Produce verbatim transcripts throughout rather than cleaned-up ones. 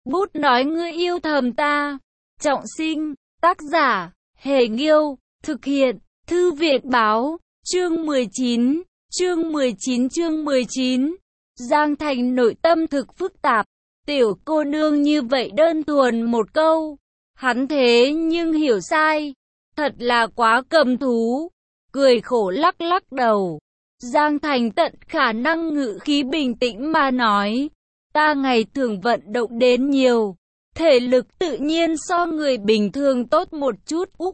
Bút nói ngươi yêu thầm ta. Trọng sinh, tác giả, Hề Nghiêu, thực hiện, Thư viện Báo, chương mười chín, chương mười chín chương mười chín. Giang Thành nội tâm thực phức tạp, tiểu cô nương như vậy đơn thuần một câu, hắn thế nhưng hiểu sai, thật là quá cầm thú, cười khổ lắc lắc đầu. Giang Thành tận khả năng ngữ khí bình tĩnh mà nói, ta ngày thường vận động đến nhiều, thể lực tự nhiên so người bình thường tốt một chút. Úc,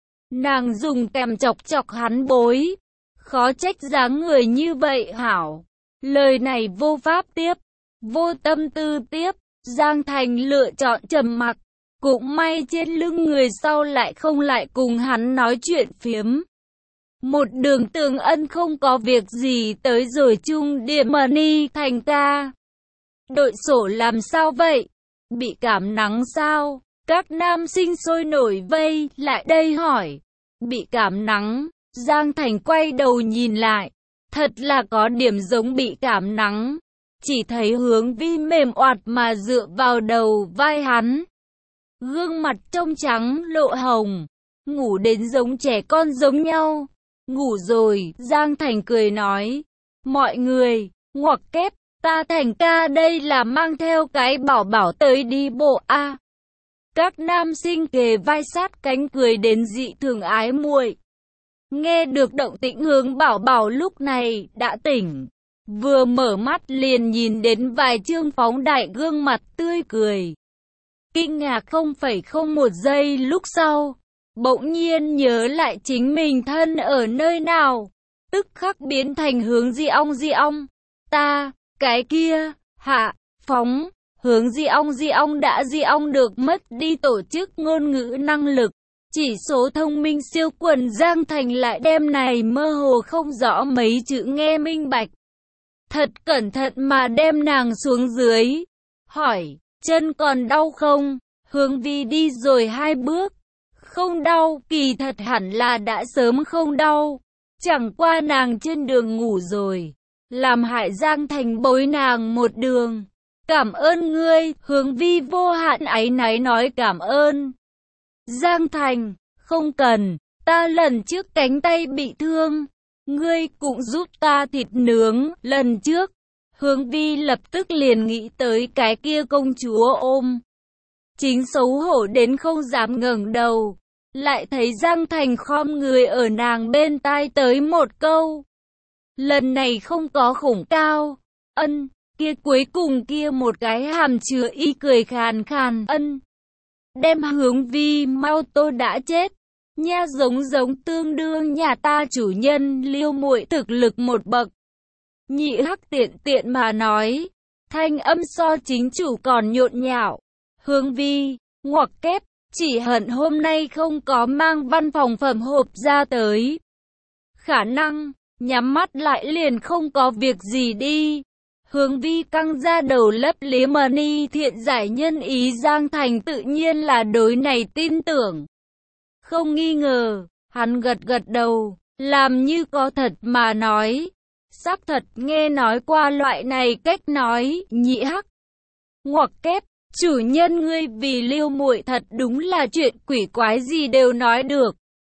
nàng dùng kèm chọc chọc hắn bối, khó trách dáng người như vậy hảo. Lời này vô pháp tiếp, vô tâm tư tiếp, Giang Thành lựa chọn trầm mặc, cũng may trên lưng người sau lại không lại cùng hắn nói chuyện phiếm. Một đường Tường Ân không có việc gì tới rồi chung điểm Mani Thành ca. Đội sổ làm sao vậy? Bị cảm nắng sao? Các nam sinh sôi nổi vây lại đây hỏi. Bị cảm nắng, Giang Thành quay đầu nhìn lại. Thật là có điểm giống bị cảm nắng. Chỉ thấy Hướng Vi mềm oạt mà dựa vào đầu vai hắn. Gương mặt trông trắng lộ hồng. Ngủ đến giống trẻ con giống nhau. Ngủ rồi, Giang Thành cười nói. Mọi người, ngoặc kép, ta Thành ca đây là mang theo cái bảo bảo tới đi bộ a. À. Các nam sinh kề vai sát cánh cười đến dị thường ái muội. Nghe được động tĩnh Hướng bảo bảo lúc này đã tỉnh. Vừa mở mắt liền nhìn đến vài chương phóng đại gương mặt tươi cười. Kinh ngạc không phẩy không một giây lúc sau. Bỗng nhiên nhớ lại chính mình thân ở nơi nào. Tức khắc biến thành Hướng Di Ong Di Ong. Ta, cái kia, hạ, phóng. Hướng Di Ong Di Ong đã Di Ong được mất đi tổ chức ngôn ngữ năng lực. Chỉ số thông minh siêu quần Giang Thành lại đem này mơ hồ không rõ mấy chữ nghe minh bạch. Thật cẩn thận mà đem nàng xuống dưới. Hỏi, chân còn đau không? Hướng Vi đi rồi hai bước. Không đau, kỳ thật hẳn là đã sớm không đau. Chẳng qua nàng trên đường ngủ rồi. Làm hại Giang Thành bối nàng một đường. Cảm ơn ngươi, Hướng Vi vô hạn áy náy nói cảm ơn. Giang Thành, không cần, ta lần trước cánh tay bị thương. Ngươi cũng giúp ta thịt nướng, lần trước. Hướng Vi lập tức liền nghĩ tới cái kia công chúa ôm. Chính xấu hổ đến không dám ngẩng đầu. Lại thấy Giang Thành khom người ở nàng bên tai tới một câu. Lần này không có khủng cao. Ân, kia cuối cùng kia một cái hàm chứa y cười khàn khàn. Ân, đem Hướng Vi mau tô đã chết. Nha giống giống tương đương nhà ta chủ nhân Liêu muội thực lực một bậc. Nhị hắc tiện tiện mà nói. Thanh âm so chính chủ còn nhộn nhạo. Hướng Vi, ngoặc kép. Chỉ hận hôm nay không có mang văn phòng phẩm hộp ra tới. Khả năng, nhắm mắt lại liền không có việc gì đi. Hướng Vi căng ra đầu lấp lía Mani thiện giải nhân ý Giang Thành tự nhiên là đối này tin tưởng. Không nghi ngờ, hắn gật gật đầu, làm như có thật mà nói. Xác thật nghe nói qua loại này cách nói, nhị hắc. Ngoặc kép. Chủ nhân ngươi vì Liêu muội thật đúng là chuyện quỷ quái gì đều nói được.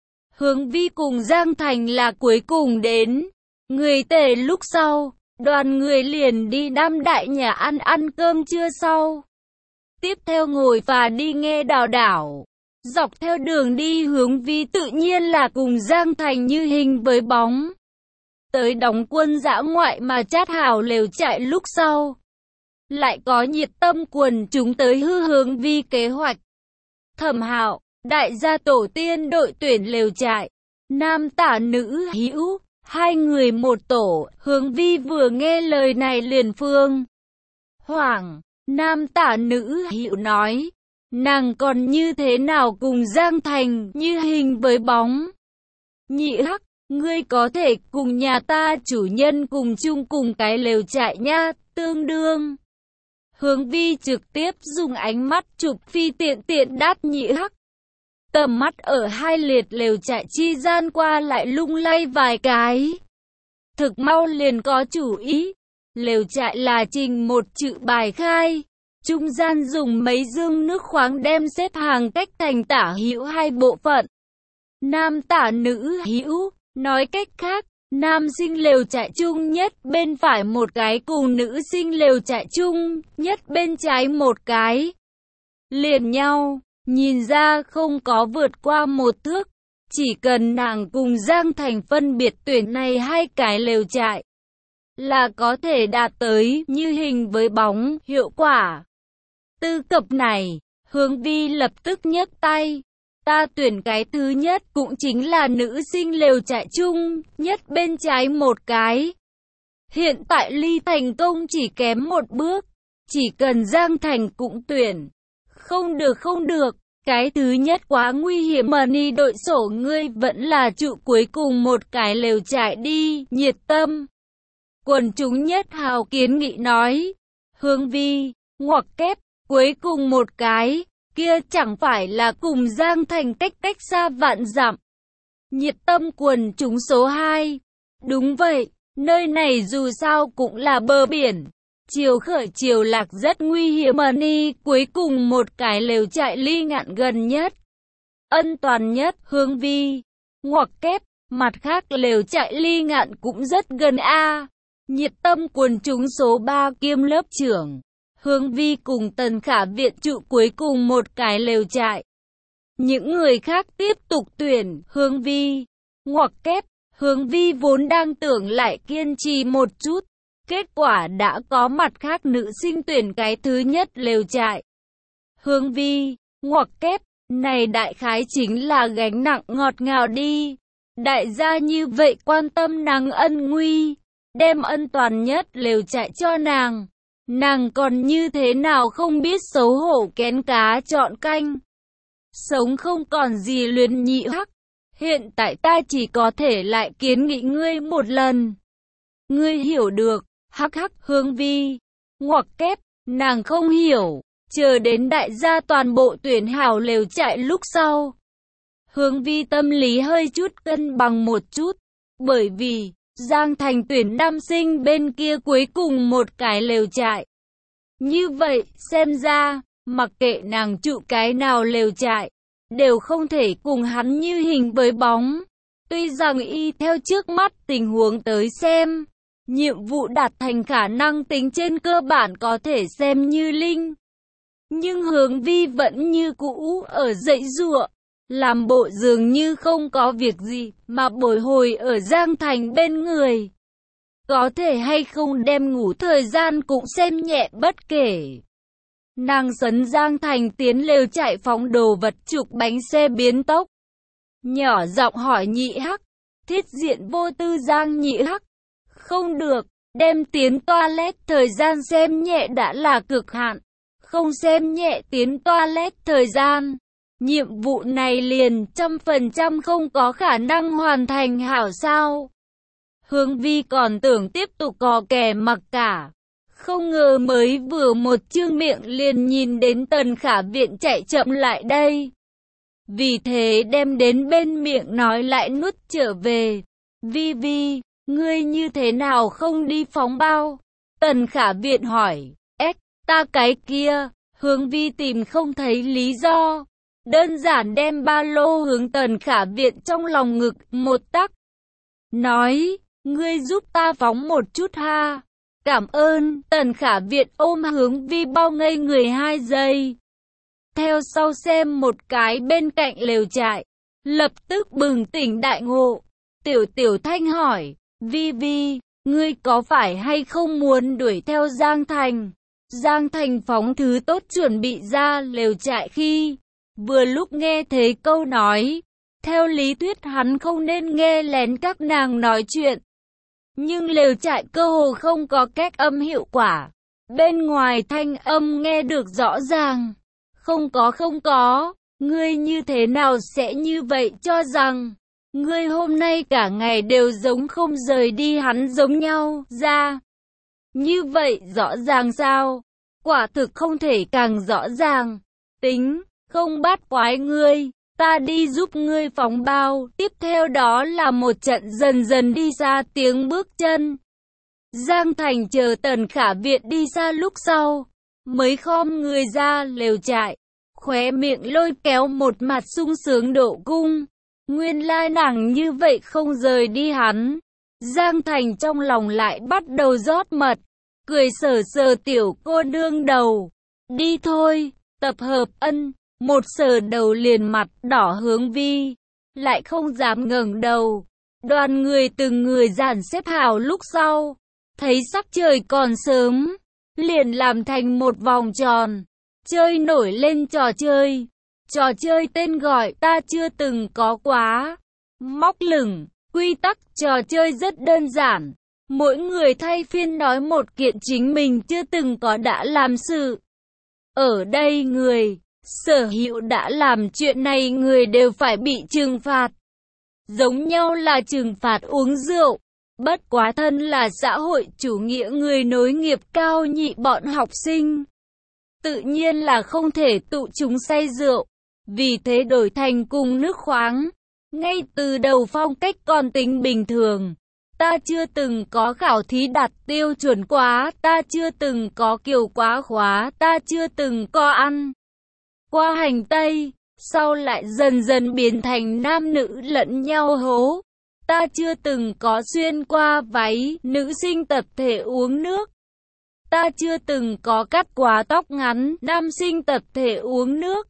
Hướng Vi cùng Giang Thành là cuối cùng đến. Người tề lúc sau, đoàn người liền đi Nam Đại nhà ăn ăn cơm trưa sau. Tiếp theo ngồi và đi nghe đào đảo. Dọc theo đường đi Hướng Vi tự nhiên là cùng Giang Thành như hình với bóng. Tới đóng quân dã ngoại mà chát hảo lều trại lúc sau. Lại có nhiệt tâm quần chúng tới hư Hướng Vi kế hoạch. Thẩm Hạo, đại gia tổ tiên đội tuyển lều trại, nam tả nữ hữu, hai người một tổ. Hướng Vi vừa nghe lời này liền phương hoảng. Nam tả nữ hữu nói, nàng còn như thế nào cùng Giang Thành như hình với bóng. Nhị hắc, ngươi có thể cùng nhà ta chủ nhân cùng chung cùng cái lều trại nha, tương đương. Hướng Vi trực tiếp dùng ánh mắt chụp phi tiện tiện đát nhị hắc. Tầm mắt ở hai liệt lều trại chi gian qua lại lung lay vài cái. Thực mau liền có chủ ý. Lều trại là trình một chữ bài khai. Trung gian dùng mấy dương nước khoáng đem xếp hàng cách thành tả hữu hai bộ phận. Nam tả nữ hữu, nói cách khác, nam sinh lều trại chung nhất bên phải một cái cùng nữ sinh lều trại chung nhất bên trái một cái. Liền nhau, nhìn ra không có vượt qua một thước. Chỉ cần nàng cùng Giang Thành phân biệt tuyển này hai cái lều trại là có thể đạt tới như hình với bóng hiệu quả. Tư cập này, Hướng Vi lập tức nhấc tay. Ta tuyển cái thứ nhất cũng chính là nữ sinh lều trại chung, nhất bên trái một cái. Hiện tại ly thành công chỉ kém một bước, chỉ cần Giang Thành cũng tuyển. Không được không được, cái thứ nhất quá nguy hiểm mà ni đội sổ ngươi vẫn là trụ cuối cùng một cái lều trại đi, Nhiệt Tâm. Quần chúng nhất hào kiến nghị nói, Hướng Vi, ngoặc kép, cuối cùng một cái, kia chẳng phải là cùng Giang Thành cách cách xa vạn dặm. Nhiệt Tâm quần chúng số hai, đúng vậy, nơi này dù sao cũng là bờ biển. Chiều khởi chiều lạc rất nguy hiểm mà ni cuối cùng một cái lều trại ly ngạn gần nhất. Ân toàn nhất, Hướng Vi. Ngoặc kép, mặt khác lều trại ly ngạn cũng rất gần a. Nhiệt Tâm quần chúng số ba kiêm lớp trưởng. Hướng Vi cùng Tần Khả viện trụ cuối cùng một cái lều trại. Những người khác tiếp tục tuyển, Hướng Vi. Ngoặc kép, Hướng Vi vốn đang tưởng lại kiên trì một chút. Kết quả đã có mặt khác nữ sinh tuyển cái thứ nhất lều trại. Hướng Vi, ngoặc kép, này đại khái chính là gánh nặng ngọt ngào đi. Đại gia như vậy quan tâm nàng ân nguy, đem ân toàn nhất lều trại cho nàng. Nàng còn như thế nào không biết xấu hổ kén cá chọn canh. Sống không còn gì luyến nhị hắc. Hiện tại ta chỉ có thể lại kiến nghị ngươi một lần. Ngươi hiểu được. Hắc hắc, Hướng Vi. Ngoặc kép, nàng không hiểu. Chờ đến đại gia toàn bộ tuyển hảo lều trại lúc sau. Hướng Vi tâm lý hơi chút cân bằng một chút. Bởi vì, Giang Thành tuyển nam sinh bên kia cuối cùng một cái lều trại. Như vậy, xem ra, mặc kệ nàng trụ cái nào lều trại, đều không thể cùng hắn như hình với bóng. Tuy rằng y theo trước mắt tình huống tới xem, nhiệm vụ đạt thành khả năng tính trên cơ bản có thể xem như linh. Nhưng Hướng Vi vẫn như cũ ở dãy giụa, làm bộ dường như không có việc gì mà bồi hồi ở Giang Thành bên người. Có thể hay không đem ngủ thời gian cũng xem nhẹ bất kể. Nàng sấn Giang Thành tiến lều chạy phóng đồ vật trục bánh xe biến tốc. Nhỏ giọng hỏi Nhị Hắc, thiết diện vô tư Giang Nhị Hắc. Không được, đem tiến toilet thời gian xem nhẹ đã là cực hạn. Không xem nhẹ tiến toilet thời gian. Nhiệm vụ này liền trăm phần trăm không có khả năng hoàn thành hảo sao. Hướng Vi còn tưởng tiếp tục cò kè mặc cả. Không ngờ mới vừa một chương miệng liền nhìn đến Tần Khả viện chạy chậm lại đây. Vì thế đem đến bên miệng nói lại nuốt trở về. Vi Vi, ngươi như thế nào không đi phóng bao? Tần Khả viện hỏi. Ếch, ta cái kia. Hướng Vi tìm không thấy lý do. Đơn giản đem ba lô hướng Tần Khả viện trong lòng ngực một tắc. Nói, ngươi giúp ta phóng một chút ha. Cảm ơn. Tần Khả viện ôm Hướng Vi bao ngây người hai giây. Theo sau xem một cái bên cạnh lều trại. Lập tức bừng tỉnh đại ngộ. Tiểu Tiểu Thanh hỏi, Vi Vi, ngươi có phải hay không muốn đuổi theo Giang Thành? Giang Thành phóng thứ tốt chuẩn bị ra lều trại khi vừa lúc nghe thấy câu nói. Theo lý thuyết hắn không nên nghe lén các nàng nói chuyện. Nhưng lều trại cơ hồ không có cách âm hiệu quả. Bên ngoài thanh âm nghe được rõ ràng. Không có không có, ngươi như thế nào sẽ như vậy cho rằng ngươi hôm nay cả ngày đều giống không rời đi hắn giống nhau ra. Như vậy rõ ràng sao? Quả thực không thể càng rõ ràng. Tính, không bắt quái ngươi, ta đi giúp ngươi phóng bao. Tiếp theo đó là một trận dần dần đi xa tiếng bước chân. Giang Thành chờ Tần Khả viện đi xa lúc sau. mới khom người ra lều trại, khóe miệng lôi kéo một mặt sung sướng độ cung. Nguyên lai nàng như vậy không rời đi hắn. Giang Thành trong lòng lại bắt đầu rót mật, cười sờ sờ tiểu cô nương đầu. Đi thôi, tập hợp ân, một sờ đầu liền mặt đỏ Hướng Vi, lại không dám ngẩng đầu. Đoàn người từng người dàn xếp hào lúc sau, thấy sắc trời còn sớm, liền làm thành một vòng tròn, chơi nổi lên trò chơi. Trò chơi tên gọi ta chưa từng có quá. Móc lửng, quy tắc trò chơi rất đơn giản. Mỗi người thay phiên nói một kiện chính mình chưa từng có đã làm sự. Ở đây người, sở hữu đã làm chuyện này người đều phải bị trừng phạt. Giống nhau là trừng phạt uống rượu. Bất quá thân là xã hội chủ nghĩa người nối nghiệp cao nhị bọn học sinh, tự nhiên là không thể tụ chúng say rượu. Vì thế đổi thành cùng nước khoáng. Ngay từ đầu phong cách còn tính bình thường. Ta chưa từng có khảo thí đạt tiêu chuẩn quá, ta chưa từng có kiều quá khóa, ta chưa từng có ăn qua hành tây. Sau lại dần dần biến thành nam nữ lẫn nhau hố. Ta chưa từng có xuyên qua váy, nữ sinh tập thể uống nước. Ta chưa từng có cắt quá tóc ngắn, nam sinh tập thể uống nước.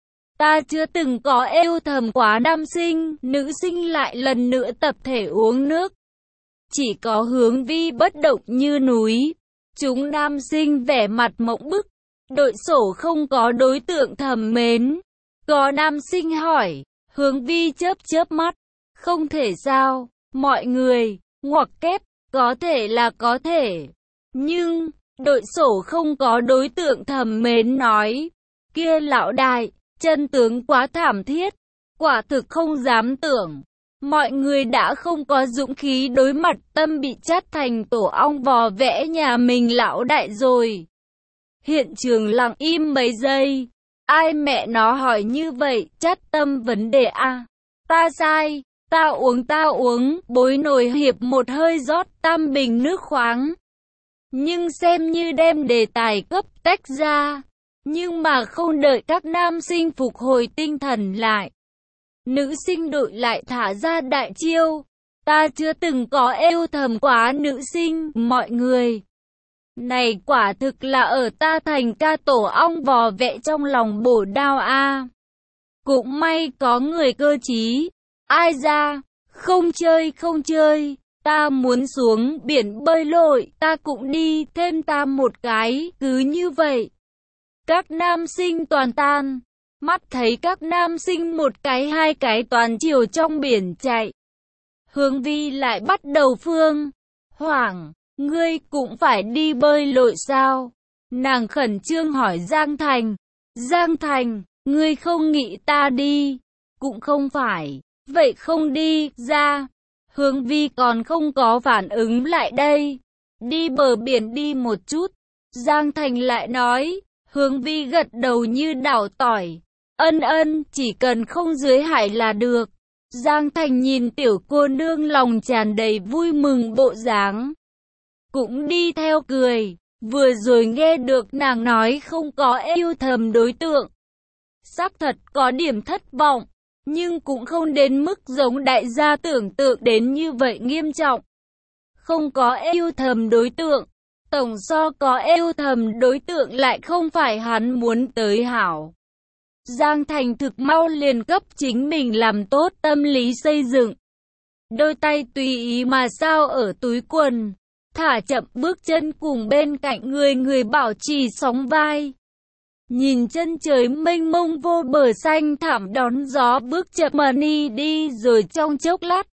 Ta chưa từng có êu thầm quá nam sinh, nữ sinh lại lần nữa tập thể uống nước. Chỉ có Hướng Vi bất động như núi. Chúng nam sinh vẻ mặt mộng bức. Đội sổ không có đối tượng thầm mến. Có nam sinh hỏi, Hướng Vi chớp chớp mắt. Không thể sao, mọi người, ngoặc kép, có thể là có thể. Nhưng, đội sổ không có đối tượng thầm mến nói, kia lão đại, chân tướng quá thảm thiết, quả thực không dám tưởng. Mọi người đã không có dũng khí đối mặt tâm bị chát thành tổ ong vò vẽ nhà mình lão đại rồi. Hiện trường lặng im mấy giây. Ai mẹ nó hỏi như vậy, chát tâm vấn đề a. Ta sai, ta uống ta uống, bối nổi hiệp một hơi rót tam bình nước khoáng. Nhưng xem như đem đề tài cấp tách ra. Nhưng mà không đợi các nam sinh phục hồi tinh thần lại. Nữ sinh đội lại thả ra đại chiêu. Ta chưa từng có êu thầm quá nữ sinh, mọi người. Này quả thực là ở ta thành ca tổ ong vò vẽ trong lòng bổ đao a. Cũng may có người cơ trí. Ai ra, không chơi không chơi. Ta muốn xuống biển bơi lội, ta cũng đi thêm ta một cái, cứ như vậy. Các nam sinh toàn tan. Mắt thấy các nam sinh một cái hai cái toàn chiều trong biển chạy. Hướng Vi lại bắt đầu phương. Hoảng, ngươi cũng phải đi bơi lội sao? Nàng khẩn trương hỏi Giang Thành. Giang Thành, ngươi không nghĩ ta đi? Cũng không phải. Vậy không đi, ra. Hướng Vi còn không có phản ứng lại đây. Đi bờ biển đi một chút. Giang Thành lại nói. Hướng Vi gật đầu như đảo tỏi. Ân ân, chỉ cần không dưới hải là được. Giang Thành nhìn tiểu cô nương lòng tràn đầy vui mừng bộ dáng. Cũng đi theo cười. Vừa rồi nghe được nàng nói không có yêu thầm đối tượng. Xác thật có điểm thất vọng. Nhưng cũng không đến mức giống đại gia tưởng tượng đến như vậy nghiêm trọng. Không có yêu thầm đối tượng. Tổng so có yêu thầm đối tượng lại không phải hắn muốn tới hảo. Giang Thành thực mau liền cấp chính mình làm tốt tâm lý xây dựng. Đôi tay tùy ý mà sao ở túi quần. Thả chậm bước chân cùng bên cạnh người người bảo trì sóng vai. Nhìn chân trời mênh mông vô bờ xanh thẳm đón gió bước chậm mani đi rồi trong chốc lát.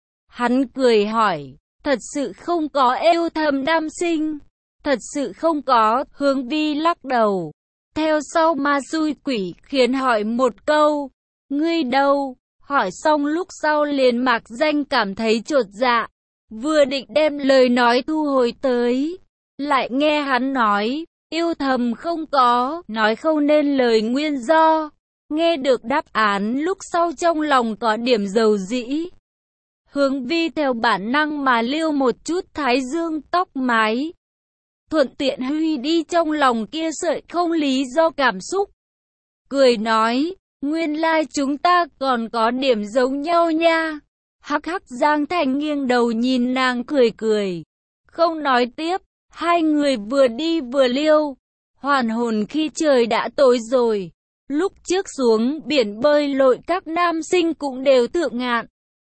Hắn cười hỏi, thật sự không có yêu thầm nam sinh. Thật sự không có, Hướng Vi lắc đầu. Theo sau ma xui quỷ khiến hỏi một câu, ngươi đâu? Hỏi xong lúc sau liền mạc danh cảm thấy chột dạ. Vừa định đem lời nói thu hồi tới. Lại nghe hắn nói, yêu thầm không có, nói không nên lời nguyên do. Nghe được đáp án lúc sau trong lòng có điểm dầu dĩ. Hướng Vi theo bản năng mà liêu một chút thái dương tóc mái. thuận tiện huy đi trong lòng kia sợi không lý do cảm xúc. Cười nói, nguyên lai chúng ta còn có điểm giống nhau nha. Hắc hắc, Giang Thành nghiêng đầu nhìn nàng cười cười. Không nói tiếp, hai người vừa đi vừa liêu. Hoàn hồn khi trời đã tối rồi. Lúc trước xuống biển bơi lội các nam sinh cũng đều thượng ngạn.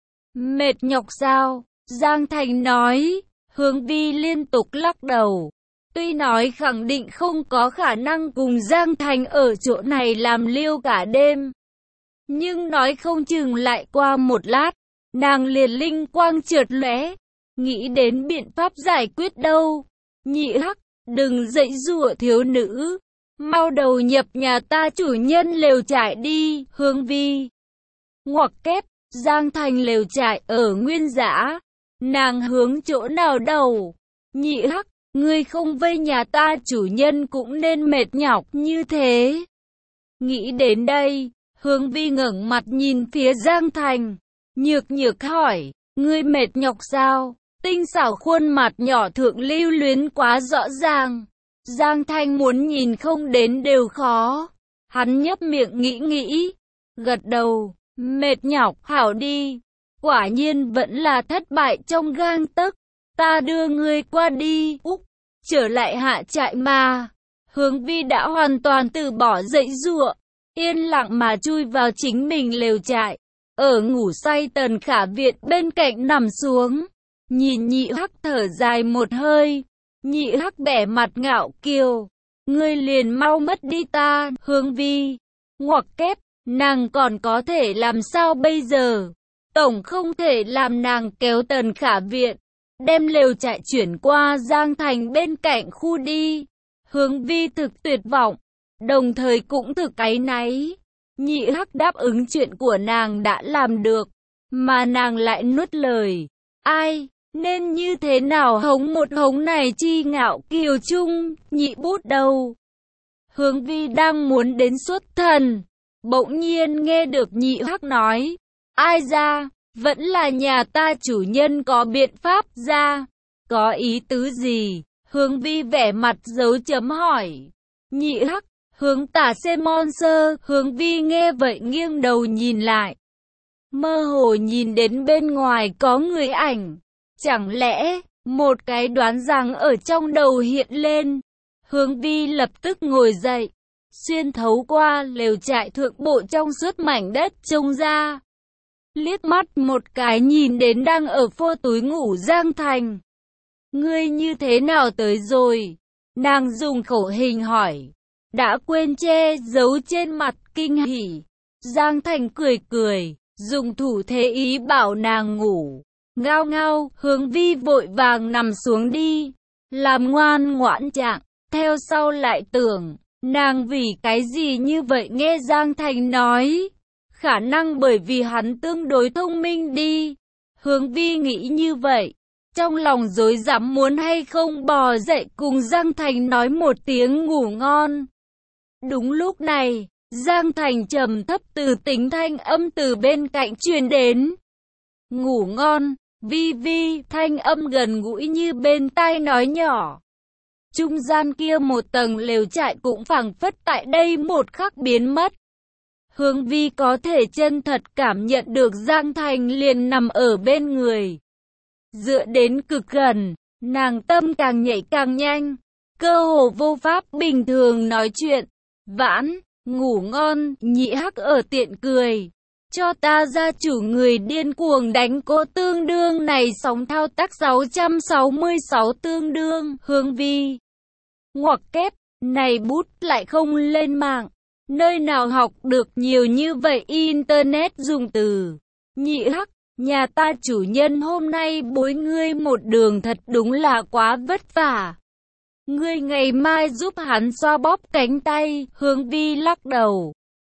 Mệt nhọc sao? Giang Thành nói. Hướng Vi liên tục lắc đầu. Tuy nói khẳng định không có khả năng cùng Giang Thành ở chỗ này làm liêu cả đêm. Nhưng nói không chừng lại qua một lát, nàng liền linh quang chợt lóe, nghĩ đến biện pháp giải quyết đâu. Nhị hắc, đừng dậy dụa thiếu nữ, mau đầu nhập nhà ta chủ nhân lều trại đi. Hướng Vi ngoặc kép, Giang Thành lều trại ở Nguyên Dã, nàng hướng chỗ nào đầu? Nhị hắc, ngươi không vây nhà ta chủ nhân cũng nên mệt nhọc như thế. Nghĩ đến đây, Hướng Vi ngẩng mặt nhìn phía Giang Thành, nhược nhược hỏi, ngươi mệt nhọc sao? Tinh xảo khuôn mặt nhỏ thượng lưu luyến quá rõ ràng. Giang Thành muốn nhìn không đến đều khó. Hắn nhấp miệng nghĩ nghĩ, gật đầu, mệt nhọc, hảo đi. Quả nhiên vẫn là thất bại trong gang tấc. Ta đưa ngươi qua đi. Úc, trở lại hạ trại mà. Hướng Vi đã hoàn toàn từ bỏ dãy giụa, yên lặng mà chui vào chính mình lều trại. Ở ngủ say Tần Khả Việt bên cạnh nằm xuống, nhìn nhị hắc thở dài một hơi. Nhị hắc bẻ mặt ngạo kiều, ngươi liền mau mất đi ta. Hướng Vi ngoặc kép, nàng còn có thể làm sao bây giờ? Tổng không thể làm nàng kéo Tần Khả Việt, đem lều trại chuyển qua Giang Thành bên cạnh khu đi. Hướng Vi thực tuyệt vọng, đồng thời cũng thực áy náy. Nhị hắc đáp ứng chuyện của nàng đã làm được, mà nàng lại nuốt lời. Ai, nên như thế nào hống một hống này chi ngạo kiều chung, nhị bút đầu. Hướng Vi đang muốn đến xuất thần, bỗng nhiên nghe được nhị hắc nói. Ai ra, vẫn là nhà ta chủ nhân có biện pháp ra. Có ý tứ gì? Hướng Vi vẻ mặt dấu chấm hỏi. Nhị hắc, hướng tả xe monster. Hướng Vi nghe vậy nghiêng đầu nhìn lại, mơ hồ nhìn đến bên ngoài có người ảnh. Chẳng lẽ, một cái đoán rằng ở trong đầu hiện lên. Hướng Vi lập tức ngồi dậy, xuyên thấu qua lều trại thượng bộ trong suốt mảnh đất trông ra. Liếc mắt một cái nhìn đến đang ở phô túi ngủ Giang Thành. Ngươi như thế nào tới rồi? Nàng dùng khẩu hình hỏi, đã quên che giấu trên mặt kinh hỉ. Giang Thành cười cười, dùng thủ thế ý bảo nàng ngủ. Ngao ngao, Hướng Vi vội vàng nằm xuống đi, làm ngoan ngoãn trạng. Theo sau lại tưởng, nàng vì cái gì như vậy nghe Giang Thành nói. Khả năng bởi vì hắn tương đối thông minh đi. Hướng Vi nghĩ như vậy, trong lòng rối rắm muốn hay không bò dậy cùng Giang Thành nói một tiếng ngủ ngon. Đúng lúc này, Giang Thành trầm thấp từ tính thanh âm từ bên cạnh truyền đến. Ngủ ngon, Vi Vi, thanh âm gần gũi như bên tai nói nhỏ. Trung gian kia một tầng lều trại cũng phảng phất tại đây một khắc biến mất. Hướng Vi có thể chân thật cảm nhận được Giang Thành liền nằm ở bên người. Dựa đến cực gần, nàng tâm càng nhảy càng nhanh, cơ hồ vô pháp bình thường nói chuyện. Vãn, ngủ ngon, nhị hắc ở tiện cười. Cho ta ra chủ người điên cuồng đánh cô tương đương này sóng thao tác sáu trăm sáu mươi sáu tương đương. Hướng Vi ngoặc kép, này bút lại không lên mạng. Nơi nào học được nhiều như vậy internet dùng từ. Nhị hắc, nhà ta chủ nhân hôm nay bối ngươi một đường thật đúng là quá vất vả. Ngươi ngày mai giúp hắn xoa bóp cánh tay. Hướng Vi lắc đầu,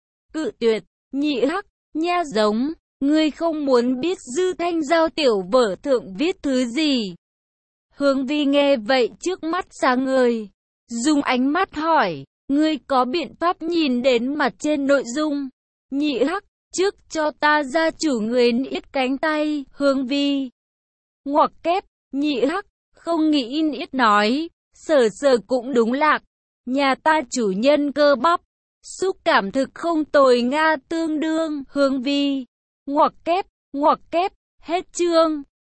cự tuyệt. Nhị hắc, nha giống, ngươi không muốn biết Dư Thanh Giao tiểu vở thượng viết thứ gì. Hướng Vi nghe vậy trước mắt sáng ngời, dùng ánh mắt hỏi, ngươi có biện pháp nhìn đến mặt trên nội dung? Nhị hắc, trước cho ta ra chủ người niết cánh tay. Hướng Vi ngoặc kép, nhị hắc, không nghĩ niết nói, Sở sở cũng đúng lạc. Nhà ta chủ nhân cơ bắp. Xúc cảm thực không tồi Nga tương đương, hương vi. Ngoặc kép, ngoặc kép, hết chương.